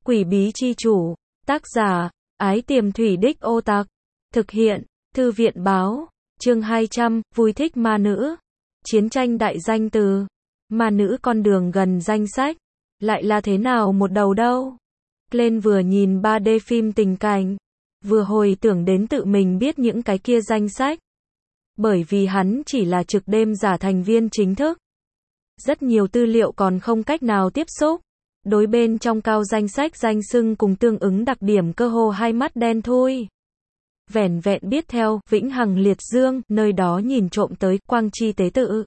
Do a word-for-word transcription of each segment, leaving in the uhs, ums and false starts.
Quỷ bí chi chủ. Tác giả, Ái Tiềm Thủy Đích Ô Tặc. Thực hiện, Thư viện Báo. Chương hai trăm, vui thích ma nữ. Chiến tranh đại danh từ. Ma nữ con đường gần danh sách. Lại là thế nào một đầu đâu. Glenn vừa nhìn ba D phim tình cảnh, vừa hồi tưởng đến tự mình biết những cái kia danh sách. Bởi vì hắn chỉ là trực đêm giả thành viên chính thức. Rất nhiều tư liệu còn không cách nào tiếp xúc. Đối bên trong cao danh sách danh xưng cùng tương ứng đặc điểm cơ hồ hai mắt đen thui. Vẻn vẹn biết theo Vĩnh Hằng Liệt Dương, nơi đó nhìn trộm tới Quang Chi Tế Tự.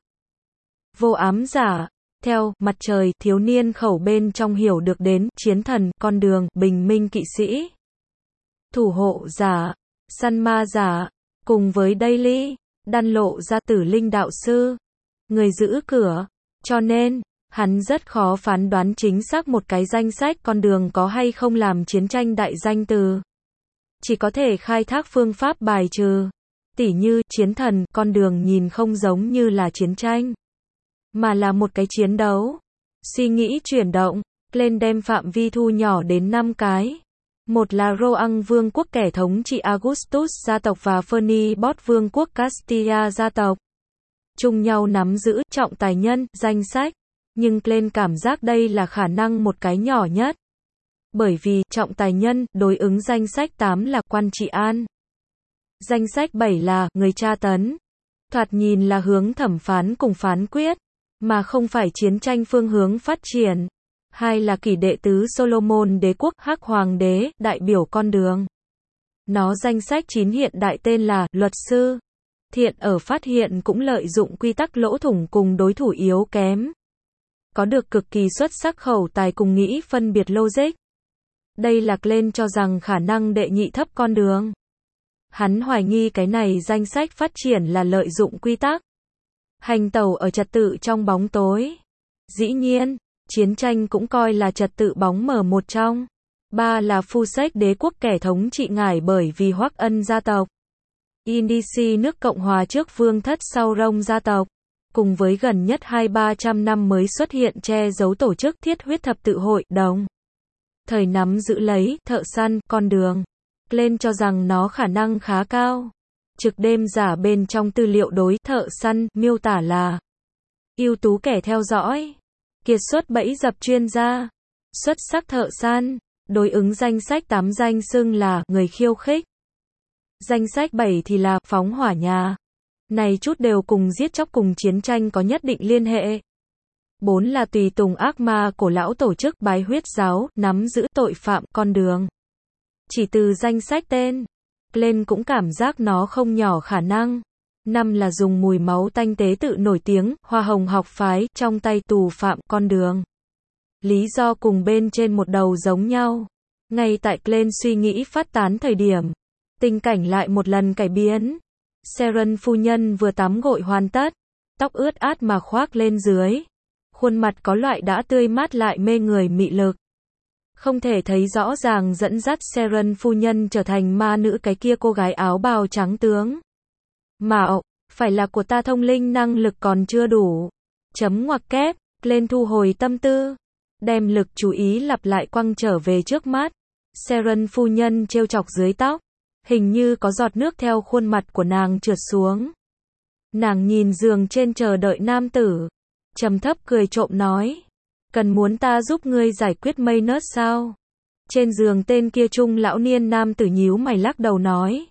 Vô ám giả, theo Mặt Trời thiếu niên khẩu bên trong hiểu được đến Chiến Thần, con đường, Bình Minh kỵ sĩ. Thủ hộ giả, săn ma giả, cùng với Daily, đan lộ ra Tử Linh đạo sư, người giữ cửa. Cho nên, hắn rất khó phán đoán chính xác một cái danh sách con đường có hay không làm chiến tranh đại danh từ. Chỉ có thể khai thác phương pháp bài trừ. Tỉ như, Chiến Thần, con đường nhìn không giống như là chiến tranh, mà là một cái chiến đấu. Suy nghĩ chuyển động, Glenn đem phạm vi thu nhỏ đến năm cái. Một là Rohan vương quốc kẻ thống trị Augustus gia tộc và Fernibot vương quốc Castilla gia tộc. Chung nhau nắm giữ trọng tài nhân, danh sách. Nhưng Glenn cảm giác đây là khả năng một cái nhỏ nhất. Bởi vì, trọng tài nhân, đối ứng danh sách tám là quan trị an. Danh sách bảy là, người tra tấn. Thoạt nhìn là hướng thẩm phán cùng phán quyết, mà không phải chiến tranh phương hướng phát triển. Hai là kỷ đệ tứ Solomon đế quốc, Hắc Hoàng đế, đại biểu con đường. Nó danh sách chín hiện đại tên là, luật sư. Thiện ở phát hiện cũng lợi dụng quy tắc lỗ thủng cùng đối thủ yếu kém. Có được cực kỳ xuất sắc khẩu tài cùng nghĩ phân biệt logic. Đây là Glenn cho rằng khả năng đệ nhị thấp con đường. Hắn hoài nghi cái này danh sách phát triển là lợi dụng quy tắc. Hành tẩu ở trật tự trong bóng tối. Dĩ nhiên, chiến tranh cũng coi là trật tự bóng mờ một trong. Ba là phu sách đế quốc kẻ thống trị ngải bởi vì Hoắc Ân gia tộc. Indici nước Cộng hòa trước vương thất sau Rông gia tộc. Cùng với gần nhất hai ba trăm năm mới xuất hiện che giấu tổ chức thiết huyết thập tự hội, đồng. Thời nắm giữ lấy, thợ săn, con đường. Glenn cho rằng nó khả năng khá cao. Trực đêm giả bên trong tư liệu đối, thợ săn, miêu tả là ưu tú kẻ theo dõi. Kiệt xuất bẫy dập chuyên gia. Xuất sắc thợ săn. Đối ứng danh sách tám danh xưng là, người khiêu khích. Danh sách bảy thì là, phóng hỏa nhà. Này chút đều cùng giết chóc cùng chiến tranh có nhất định liên hệ. Bốn là tùy tùng ác ma cổ lão tổ chức bái huyết giáo, nắm giữ tội phạm, con đường. Chỉ từ danh sách tên, Glenn cũng cảm giác nó không nhỏ khả năng. Năm là dùng mùi máu tanh tế tự nổi tiếng, Hoa Hồng học phái, trong tay tù phạm, con đường. Lý do cùng bên trên một đầu giống nhau. Ngay tại Glenn suy nghĩ phát tán thời điểm, tình cảnh lại một lần cải biến. Sharon phu nhân vừa tắm gội hoàn tất, tóc ướt át mà khoác lên dưới. Khuôn mặt có loại đã tươi mát lại mê người mị lực. Không thể thấy rõ ràng dẫn dắt Sharon phu nhân trở thành ma nữ cái kia cô gái áo bào trắng tướng. Mạo, phải là của ta thông linh năng lực còn chưa đủ. Chấm ngoặc kép, lên thu hồi tâm tư. Đem lực chú ý lặp lại quăng trở về trước mắt. Sharon phu nhân trêu chọc dưới tóc. Hình như có giọt nước theo khuôn mặt của nàng trượt xuống. Nàng nhìn giường trên chờ đợi nam tử. Trầm thấp cười trộm nói. Cần muốn ta giúp ngươi giải quyết mây nớt sao? Trên giường tên kia trung lão niên nam tử nhíu mày lắc đầu nói.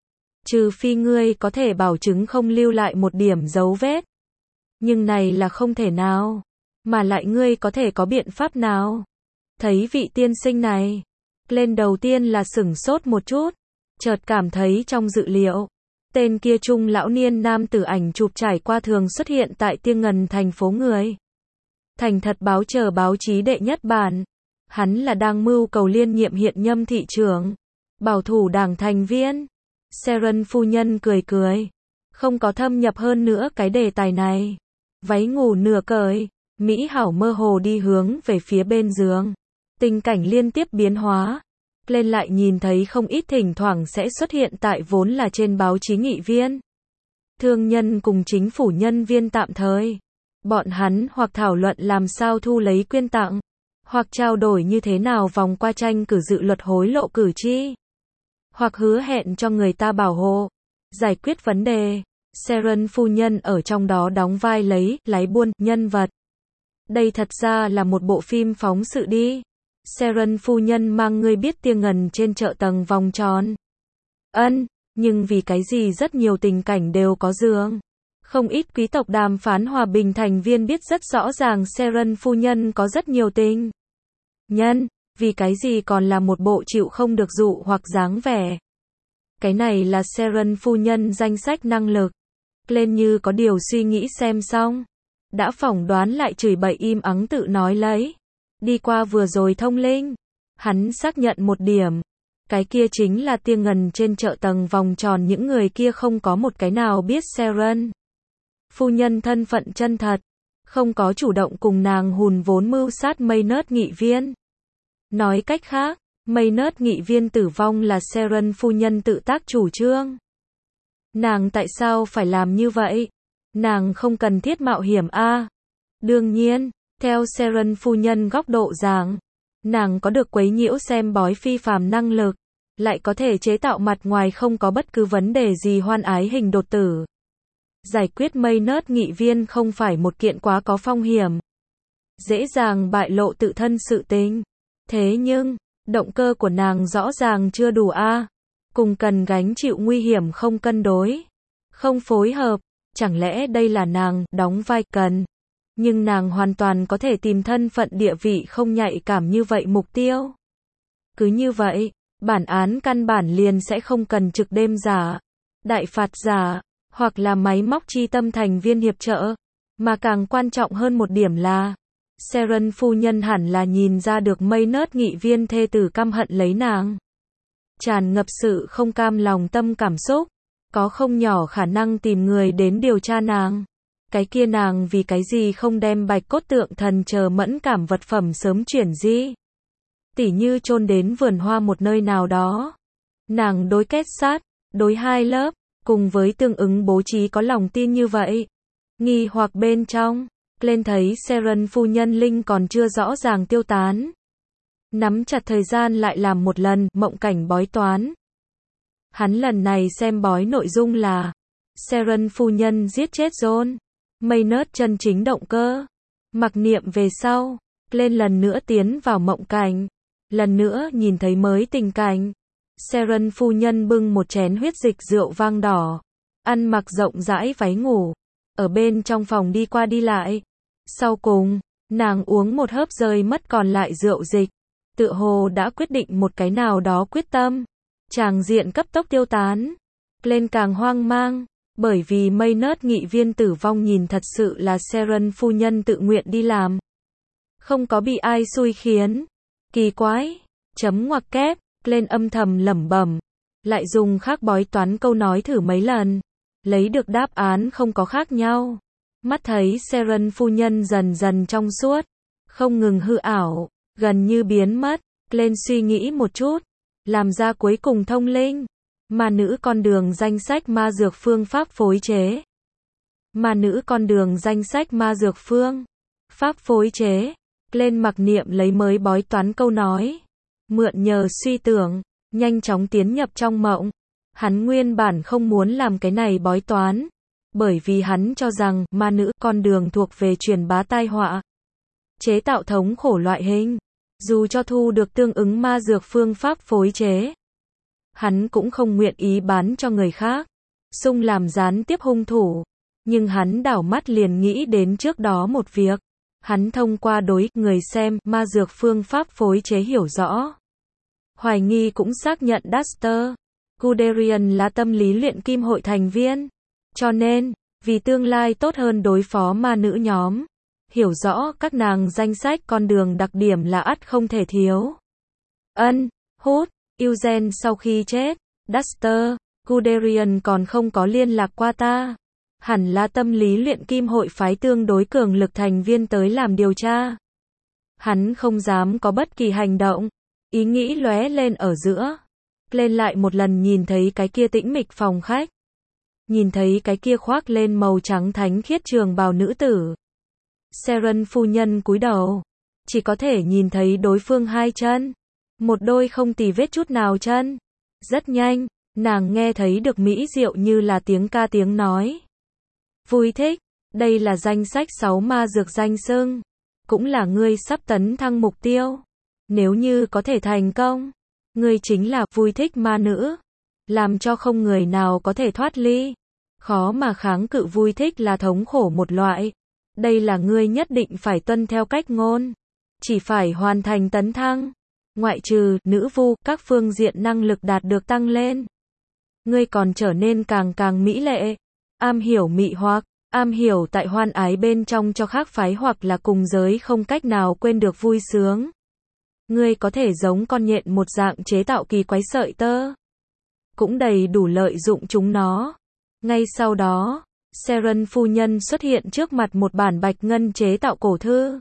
Trừ phi ngươi có thể bảo chứng không lưu lại một điểm dấu vết. Nhưng này là không thể nào. Mà lại ngươi có thể có biện pháp nào? Thấy vị tiên sinh này. Lên đầu tiên là sửng sốt một chút. Chợt cảm thấy trong dự liệu. Tên kia trung lão niên nam tử ảnh chụp trải qua thường xuất hiện tại Tiêng Ngần thành phố người. Thành thật báo chờ báo chí đệ nhất bản. Hắn là đang mưu cầu liên nhiệm hiện nhâm thị trưởng. Bảo thủ đảng thành viên. Sharon phu nhân cười cười. Không có thâm nhập hơn nữa cái đề tài này. Váy ngủ nửa cởi. Mỹ hảo mơ hồ đi hướng về phía bên giường. Tình cảnh liên tiếp biến hóa. Lên lại nhìn thấy không ít thỉnh thoảng sẽ xuất hiện tại vốn là trên báo chí nghị viên. Thương nhân cùng chính phủ nhân viên tạm thời. Bọn hắn hoặc thảo luận làm sao thu lấy quyên tặng, hoặc trao đổi như thế nào vòng qua tranh cử dự luật hối lộ cử tri, hoặc hứa hẹn cho người ta bảo hộ, giải quyết vấn đề. Sharon phu nhân ở trong đó đóng vai lấy, lái buôn, nhân vật. Đây thật ra là một bộ phim phóng sự đi. Sharon phu nhân mang ngươi biết tia ngần trên chợ tầng vòng tròn. Ân, nhưng vì cái gì rất nhiều tình cảnh đều có giường. Không ít quý tộc đàm phán hòa bình thành viên biết rất rõ ràng Sharon phu nhân có rất nhiều tình nhân, vì cái gì còn là một bộ chịu không được dụ hoặc dáng vẻ. Cái này là Sharon phu nhân danh sách năng lực. Lên như có điều suy nghĩ xem xong. Đã phỏng đoán lại chửi bậy im ắng tự nói lấy. Đi qua vừa rồi thông linh. Hắn xác nhận một điểm. Cái kia chính là tia ngần trên chợ tầng vòng tròn, những người kia không có một cái nào biết Sharon phu nhân thân phận chân thật. Không có chủ động cùng nàng hùn vốn mưu sát Maynard nghị viên. Nói cách khác, Maynard nghị viên tử vong là Sharon phu nhân tự tác chủ trương. Nàng tại sao phải làm như vậy? Nàng không cần thiết mạo hiểm a. À? Đương nhiên, theo Sharon phu nhân góc độ rằng, nàng có được quấy nhiễu xem bói phi phàm năng lực, lại có thể chế tạo mặt ngoài không có bất cứ vấn đề gì hoan ái hình đột tử. Giải quyết Maynard nghị viên không phải một kiện quá có phong hiểm, dễ dàng bại lộ tự thân sự tình. Thế nhưng, động cơ của nàng rõ ràng chưa đủ a. À? Cùng cần gánh chịu nguy hiểm không cân đối, không phối hợp, chẳng lẽ đây là nàng đóng vai cần? Nhưng nàng hoàn toàn có thể tìm thân phận địa vị không nhạy cảm như vậy mục tiêu. Cứ như vậy, bản án căn bản liền sẽ không cần trực đêm giả, đại phạt giả, hoặc là máy móc chi tâm thành viên hiệp trợ, mà càng quan trọng hơn một điểm là Sharon phu nhân hẳn là nhìn ra được Maynard nghị viên thê tử căm hận lấy nàng. Tràn ngập sự không cam lòng tâm cảm xúc, có không nhỏ khả năng tìm người đến điều tra nàng. Cái kia nàng vì cái gì không đem bạch cốt tượng thần chờ mẫn cảm vật phẩm sớm chuyển di? Tỉ như chôn đến vườn hoa một nơi nào đó. Nàng đối kết sát, đối hai lớp, cùng với tương ứng bố trí có lòng tin như vậy. Nghi hoặc bên trong, lên thấy Sharon phu nhân linh còn chưa rõ ràng tiêu tán. Nắm chặt thời gian lại làm một lần mộng cảnh bói toán. Hắn lần này xem bói nội dung là Sharon phu nhân giết chết John Maynard chân chính động cơ. Mặc niệm về sau, lên lần nữa tiến vào mộng cảnh, lần nữa nhìn thấy mới tình cảnh. Sharon phu nhân bưng một chén huyết dịch rượu vang đỏ, ăn mặc rộng rãi váy ngủ, ở bên trong phòng đi qua đi lại. Sau cùng, nàng uống một hớp rơi mất còn lại rượu dịch, tựa hồ đã quyết định một cái nào đó quyết tâm. Tràng diện cấp tốc tiêu tán. Lên càng hoang mang, bởi vì Maynard nghị viên tử vong nhìn thật sự là Sharon phu nhân tự nguyện đi làm. Không có bị ai xui khiến. Kỳ quái. Chấm ngoặc kép. Lên âm thầm lẩm bẩm. Lại dùng khác bói toán câu nói thử mấy lần. Lấy được đáp án không có khác nhau. Mắt thấy Sharon phu nhân dần dần trong suốt, không ngừng hư ảo, gần như biến mất. Lên suy nghĩ một chút, làm ra cuối cùng thông linh. Ma nữ con đường danh sách ma dược phương pháp phối chế. Ma nữ con đường danh sách ma dược phương pháp phối chế. Lên mặc niệm lấy mới bói toán câu nói. Mượn nhờ suy tưởng, nhanh chóng tiến nhập trong mộng. Hắn nguyên bản không muốn làm cái này bói toán, bởi vì hắn cho rằng ma nữ con đường thuộc về truyền bá tai họa, chế tạo thống khổ loại hình. Dù cho thu được tương ứng ma dược phương pháp phối chế, hắn cũng không nguyện ý bán cho người khác, xung làm gián tiếp hung thủ. Nhưng hắn đảo mắt liền nghĩ đến trước đó một việc. Hắn thông qua đối người xem ma dược phương pháp phối chế hiểu rõ. Hoài nghi cũng xác nhận Dexter Guderian là tâm lý luyện kim hội thành viên. Cho nên, vì tương lai tốt hơn đối phó ma nữ nhóm, hiểu rõ các nàng danh sách con đường đặc điểm là ắt không thể thiếu. Ân, hút, Eugene sau khi chết, Dexter Guderian còn không có liên lạc qua ta. Hẳn là tâm lý luyện kim hội phái tương đối cường lực thành viên tới làm điều tra. Hắn không dám có bất kỳ hành động. Ý nghĩ lóe lên ở giữa. Lên lại một lần nhìn thấy cái kia tĩnh mịch phòng khách. Nhìn thấy cái kia khoác lên màu trắng thánh khiết trường bào nữ tử. Sharon phu nhân cúi đầu. chỉ có thể nhìn thấy đối phương hai chân. Một đôi không tì vết chút nào chân. Rất nhanh, nàng nghe thấy được mỹ diệu như là tiếng ca tiếng nói. Vui thích, đây là danh sách sáu ma dược danh xưng. Cũng là ngươi sắp tấn thăng mục tiêu. Nếu như có thể thành công, ngươi chính là vui thích ma nữ. Làm cho không người nào có thể thoát ly. Khó mà kháng cự vui thích là thống khổ một loại. Đây là ngươi nhất định phải tuân theo cách ngôn. Chỉ phải hoàn thành tấn thăng. Ngoại trừ nữ vu, các phương diện năng lực đạt được tăng lên. Ngươi còn trở nên càng càng mỹ lệ. Am hiểu mị hoặc, am hiểu tại hoan ái bên trong cho khác phái hoặc là cùng giới không cách nào quên được vui sướng. Ngươi có thể giống con nhện một dạng chế tạo kỳ quái sợi tơ. Cũng đầy đủ lợi dụng chúng nó. Ngay sau đó, Seren phu nhân xuất hiện trước mặt một bản bạch ngân chế tạo cổ thư.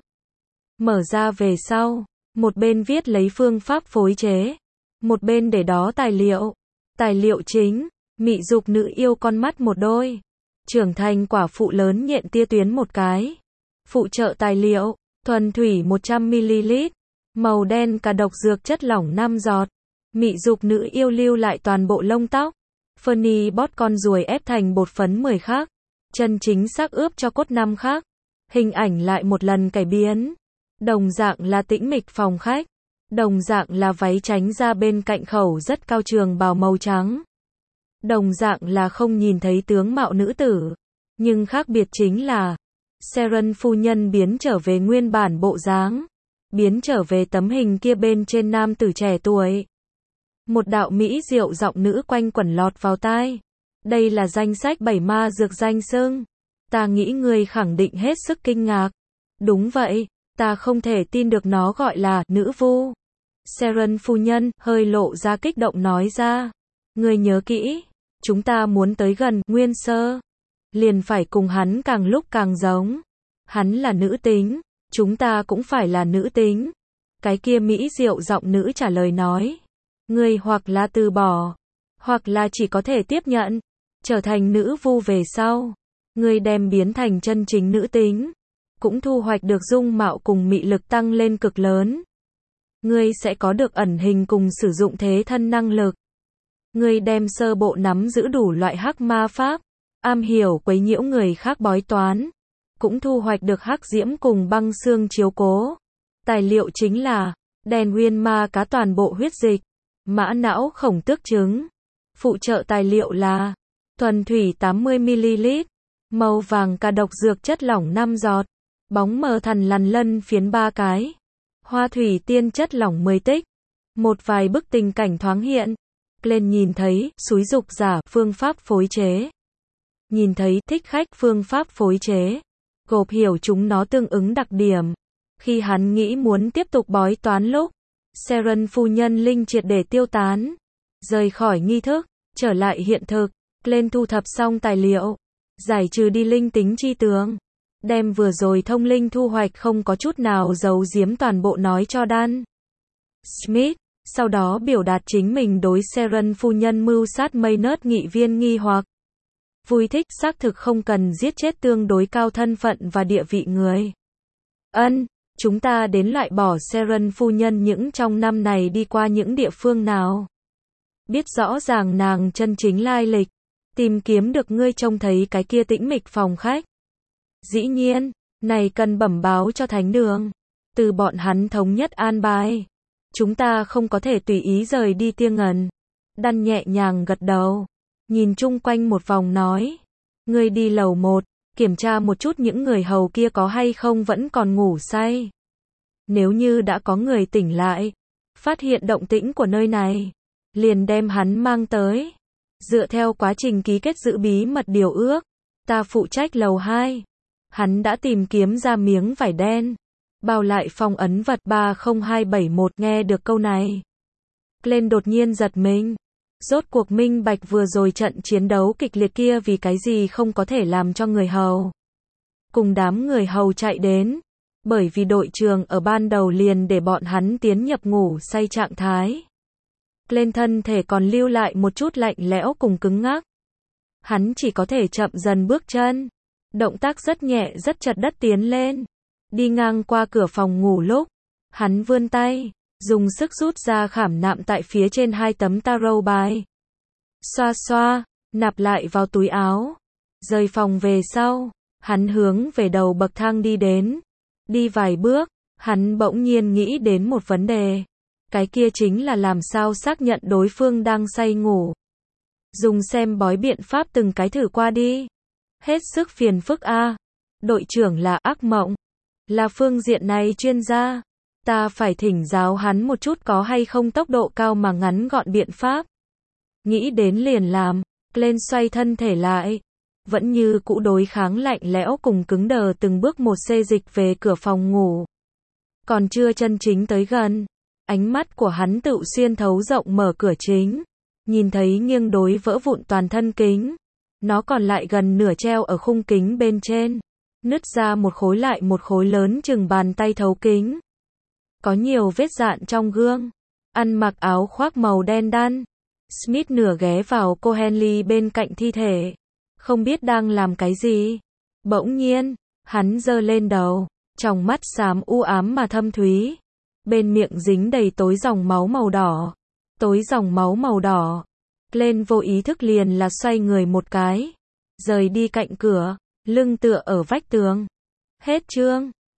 Mở ra về sau, một bên viết lấy phương pháp phối chế, một bên để đó tài liệu. Tài liệu chính, mị dục nữ yêu con mắt một đôi, trưởng thành quả phụ lớn nhện tia tuyến một cái. Phụ trợ tài liệu, thuần thủy một trăm mi li lít, màu đen cả độc dược chất lỏng năm giọt. Mị dục nữ yêu lưu lại toàn bộ lông tóc. Fernie bót con ruồi ép thành bột phấn mười khắc. Chân chính xác ướp cho cốt năm khắc. Hình ảnh lại một lần cải biến. Đồng dạng là tĩnh mịch phòng khách. Đồng dạng là váy tránh ra bên cạnh khẩu rất cao trường bào màu trắng. Đồng dạng là không nhìn thấy tướng mạo nữ tử. Nhưng khác biệt chính là Seren phu nhân biến trở về nguyên bản bộ dáng. Biến trở về tấm hình kia bên trên nam tử trẻ tuổi. Một đạo mỹ diệu giọng nữ quanh quẩn lọt vào tai. Đây là danh sách bảy ma dược danh xưng. Ta nghĩ ngươi khẳng định hết sức kinh ngạc. Đúng vậy, ta không thể tin được nó gọi là nữ vu. Seren phu nhân hơi lộ ra kích động nói ra. Ngươi nhớ kỹ, chúng ta muốn tới gần Nguyên Sơ. Liền phải cùng hắn càng lúc càng giống. Hắn là nữ tính, chúng ta cũng phải là nữ tính. Cái kia mỹ diệu giọng nữ trả lời nói. Ngươi hoặc là từ bỏ, hoặc là chỉ có thể tiếp nhận, trở thành nữ vu về sau. Ngươi đem biến thành chân chính nữ tính, cũng thu hoạch được dung mạo cùng mị lực tăng lên cực lớn. Ngươi sẽ có được ẩn hình cùng sử dụng thế thân năng lực. Ngươi đem sơ bộ nắm giữ đủ loại hắc ma pháp, am hiểu quấy nhiễu người khác bói toán, cũng thu hoạch được hắc diễm cùng băng xương chiếu cố. Tài liệu chính là đèn nguyên ma cá toàn bộ huyết dịch, mã não khổng tước trứng. Phụ trợ tài liệu là thuần thủy tám mươi mi li lít, màu vàng cả độc dược chất lỏng năm giọt, bóng mờ thần lằn lân phiến ba cái, hoa thủy tiên chất lỏng mười tích. Một vài bức tình cảnh thoáng hiện. Lên nhìn thấy xúi dục giả phương pháp phối chế. Nhìn thấy thích khách phương pháp phối chế. Gộp hiểu chúng nó tương ứng đặc điểm. Khi hắn nghĩ muốn tiếp tục bói toán lúc, Seren phu nhân linh triệt để tiêu tán. Rời khỏi nghi thức, trở lại hiện thực. Lên thu thập xong tài liệu, giải trừ đi linh tính chi tướng. Đem vừa rồi thông linh thu hoạch không có chút nào giấu giếm toàn bộ nói cho Dan Smith. Sau đó biểu đạt chính mình đối Seren phu nhân mưu sát Maynard nghị viên nghi hoặc. Vui thích xác thực không cần giết chết tương đối cao thân phận và địa vị người. Ân, chúng ta đến loại bỏ Seren phu nhân những trong năm này đi qua những địa phương nào. Biết rõ ràng nàng chân chính lai lịch. Tìm kiếm được ngươi trông thấy cái kia tĩnh mịch phòng khách. Dĩ nhiên, này cần bẩm báo cho thánh đường. Từ bọn hắn thống nhất an bài. Chúng ta không có thể tùy ý rời đi Tia Ngần. Đan nhẹ nhàng gật đầu. Nhìn chung quanh một vòng nói. Ngươi đi lầu một, kiểm tra một chút những người hầu kia có hay không vẫn còn ngủ say. Nếu như đã có người tỉnh lại, phát hiện động tĩnh của nơi này, liền đem hắn mang tới. Dựa theo quá trình ký kết giữ bí mật điều ước, ta phụ trách lầu hai. Hắn đã tìm kiếm ra miếng vải đen. Bao lại phong ấn vật ba không hai bảy một. Nghe được câu này, Glenn đột nhiên giật mình. Rốt cuộc minh bạch vừa rồi trận chiến đấu kịch liệt kia vì cái gì không có thể làm cho người hầu cùng đám người hầu chạy đến. Bởi vì đội trưởng ở ban đầu liền để bọn hắn tiến nhập ngủ say trạng thái. Glenn thân thể còn lưu lại một chút lạnh lẽo cùng cứng ngắc. Hắn chỉ có thể chậm dần bước chân. Động tác rất nhẹ rất chật đất tiến lên. Đi ngang qua cửa phòng ngủ lúc, hắn vươn tay, dùng sức rút ra khảm nạm tại phía trên hai tấm tarot bài. Xoa xoa, nạp lại vào túi áo. Rời phòng về sau, hắn hướng về đầu bậc thang đi đến. Đi vài bước, hắn bỗng nhiên nghĩ đến một vấn đề. Cái kia chính là làm sao xác nhận đối phương đang say ngủ. Dùng xem bói biện pháp từng cái thử qua đi. Hết sức phiền phức a. Đội trưởng là ác mộng. Là phương diện này chuyên gia. Ta phải thỉnh giáo hắn một chút có hay không tốc độ cao mà ngắn gọn biện pháp. Nghĩ đến liền làm. Lên xoay thân thể lại. Vẫn như cũ đối kháng lạnh lẽo cùng cứng đờ từng bước một xê dịch về cửa phòng ngủ. Còn chưa chân chính tới gần. Ánh mắt của hắn tự xuyên thấu rộng mở cửa chính. Nhìn thấy nghiêng đối vỡ vụn toàn thân kính. Nó còn lại gần nửa treo ở khung kính bên trên. Nứt ra một khối lại một khối lớn chừng bàn tay thấu kính. Có nhiều vết dạn trong gương. Ăn mặc áo khoác màu đen đan. Smith nửa ghé vào cô Henley bên cạnh thi thể. Không biết đang làm cái gì. Bỗng nhiên, hắn giơ lên đầu. Tròng mắt xám u ám mà thâm thúy. Bên miệng dính đầy tối dòng máu màu đỏ. Tối dòng máu màu đỏ. Lên vô ý thức liền là xoay người một cái. Rời đi cạnh cửa. Lưng tựa ở vách tường. Hết chương.